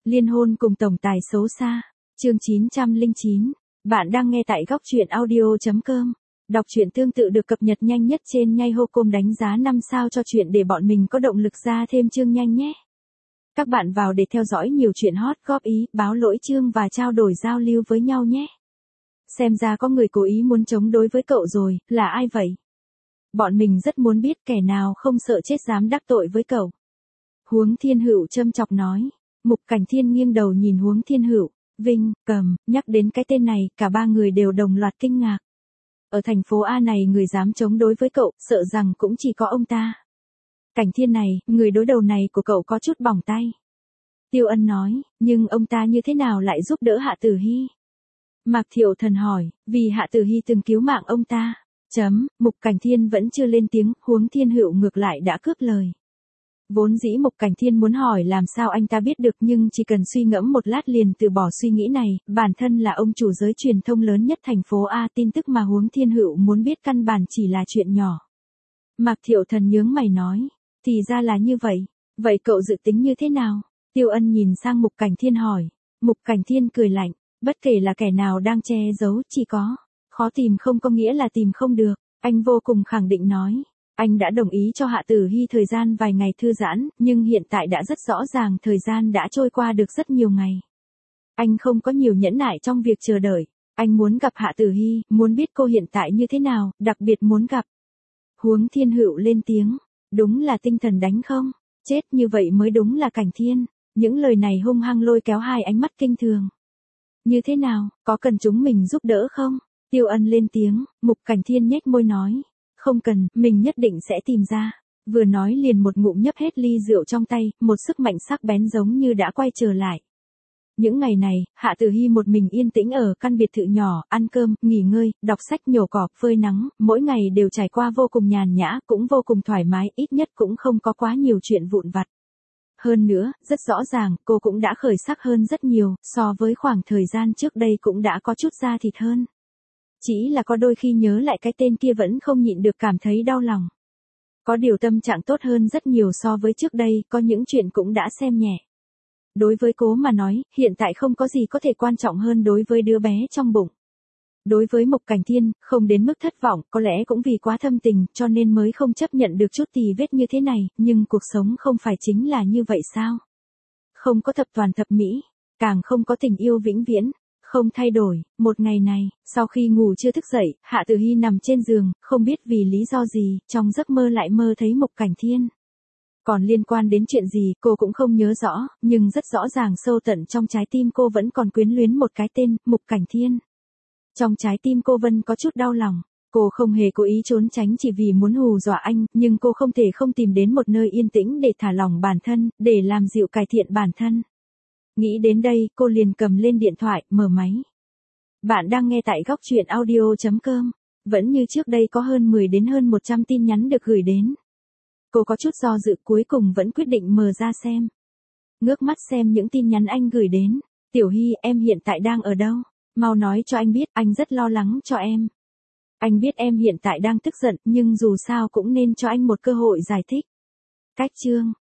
Liên hôn cùng tổng tài xấu xa. Chương 909. Bạn đang nghe tại góc truyện audio.com. Đọc truyện tương tự được cập nhật nhanh nhất trên Nhaiho.com. Đánh giá 5 sao cho chuyện để bọn mình có động lực ra thêm chương nhanh nhé. Các bạn vào để theo dõi nhiều chuyện hot, góp ý, báo lỗi chương và trao đổi giao lưu với nhau nhé. Xem ra có người cố ý muốn chống đối với cậu rồi, là ai vậy? Bọn mình rất muốn biết kẻ nào không sợ chết dám đắc tội với cậu. Huống Thiên Hữu châm chọc nói. Mục Cảnh Thiên nghiêng đầu nhìn Huống Thiên Hữu. Vinh, Cầm, nhắc đến cái tên này, cả ba người đều đồng loạt kinh ngạc. Ở thành phố A này người dám chống đối với cậu, sợ rằng cũng chỉ có ông ta. Cảnh Thiên này, người đối đầu này của cậu có chút bỏng tay. Tiêu Ân nói, nhưng ông ta như thế nào lại giúp đỡ Hạ Tử Hy? Mạc Thiệu Thần hỏi, vì Hạ Tử Hy từng cứu mạng ông ta. Mục Cảnh Thiên vẫn chưa lên tiếng, Huống Thiên Hữu ngược lại đã cướp lời. Vốn dĩ Mục Cảnh Thiên muốn hỏi làm sao anh ta biết được, nhưng chỉ cần suy ngẫm một lát liền từ bỏ suy nghĩ này, bản thân là ông chủ giới truyền thông lớn nhất thành phố A, tin tức mà Huống Thiên Hữu muốn biết căn bản chỉ là chuyện nhỏ. Mạc Thiệu Thần nhướng mày nói, thì ra là như vậy, vậy cậu dự tính như thế nào? Tiêu Ân nhìn sang Mục Cảnh Thiên hỏi. Mục Cảnh Thiên cười lạnh, bất kể là kẻ nào đang che giấu, chỉ có khó tìm không có nghĩa là tìm không được, anh vô cùng khẳng định nói. Anh đã đồng ý cho Hạ Tử Hy thời gian vài ngày thư giãn, nhưng hiện tại đã rất rõ ràng thời gian đã trôi qua được rất nhiều ngày. Anh không có nhiều nhẫn nại trong việc chờ đợi. Anh muốn gặp Hạ Tử Hy, muốn biết cô hiện tại như thế nào, đặc biệt muốn gặp. Huống Thiên Hữu lên tiếng. Đúng là tinh thần đánh không? Chết như vậy mới đúng là Cảnh Thiên. Những lời này hung hăng lôi kéo hai ánh mắt kinh thường. Như thế nào, có cần chúng mình giúp đỡ không? Tiêu Ân lên tiếng, Mục Cảnh Thiên nhếch môi nói. Không cần, mình nhất định sẽ tìm ra. Vừa nói liền một ngụm nhấp hết ly rượu trong tay, một sức mạnh sắc bén giống như đã quay trở lại. Những ngày này, Hạ Tử Hy một mình yên tĩnh ở căn biệt thự nhỏ, ăn cơm, nghỉ ngơi, đọc sách, nhổ cỏ, phơi nắng, mỗi ngày đều trải qua vô cùng nhàn nhã, cũng vô cùng thoải mái, ít nhất cũng không có quá nhiều chuyện vụn vặt. Hơn nữa, rất rõ ràng, cô cũng đã khởi sắc hơn rất nhiều, so với khoảng thời gian trước đây cũng đã có chút da thịt hơn. Chỉ là có đôi khi nhớ lại cái tên kia vẫn không nhịn được cảm thấy đau lòng. Có điều tâm trạng tốt hơn rất nhiều so với trước đây, có những chuyện cũng đã xem nhẹ. Đối với cô mà nói, hiện tại không có gì có thể quan trọng hơn đối với đứa bé trong bụng. Đối với Mục Cảnh Thiên, không đến mức thất vọng, có lẽ cũng vì quá thâm tình, cho nên mới không chấp nhận được chút tì vết như thế này, nhưng cuộc sống không phải chính là như vậy sao? Không có thập toàn thập mỹ, càng không có tình yêu vĩnh viễn. Không thay đổi. Một ngày này, sau khi ngủ chưa thức dậy, Hạ Tử Hy nằm trên giường, không biết vì lý do gì, trong giấc mơ lại mơ thấy Mục Cảnh Thiên. Còn liên quan đến chuyện gì, cô cũng không nhớ rõ, nhưng rất rõ ràng sâu tận trong trái tim cô vẫn còn quyến luyến một cái tên, Mục Cảnh Thiên. Trong trái tim cô Vân có chút đau lòng. Cô không hề cố ý trốn tránh chỉ vì muốn hù dọa anh, nhưng cô không thể không tìm đến một nơi yên tĩnh để thả lỏng bản thân, để làm dịu cải thiện bản thân. Nghĩ đến đây, cô liền cầm lên điện thoại, mở máy. Bạn đang nghe tại góc truyện audio.com. Vẫn như trước đây có hơn 10 đến hơn 100 tin nhắn được gửi đến. Cô có chút do dự, cuối cùng vẫn quyết định mở ra xem. Ngước mắt xem những tin nhắn anh gửi đến. Tiểu Hy, em hiện tại đang ở đâu? Mau nói cho anh biết, anh rất lo lắng cho em. Anh biết em hiện tại đang tức giận, nhưng dù sao cũng nên cho anh một cơ hội giải thích. Cách chương.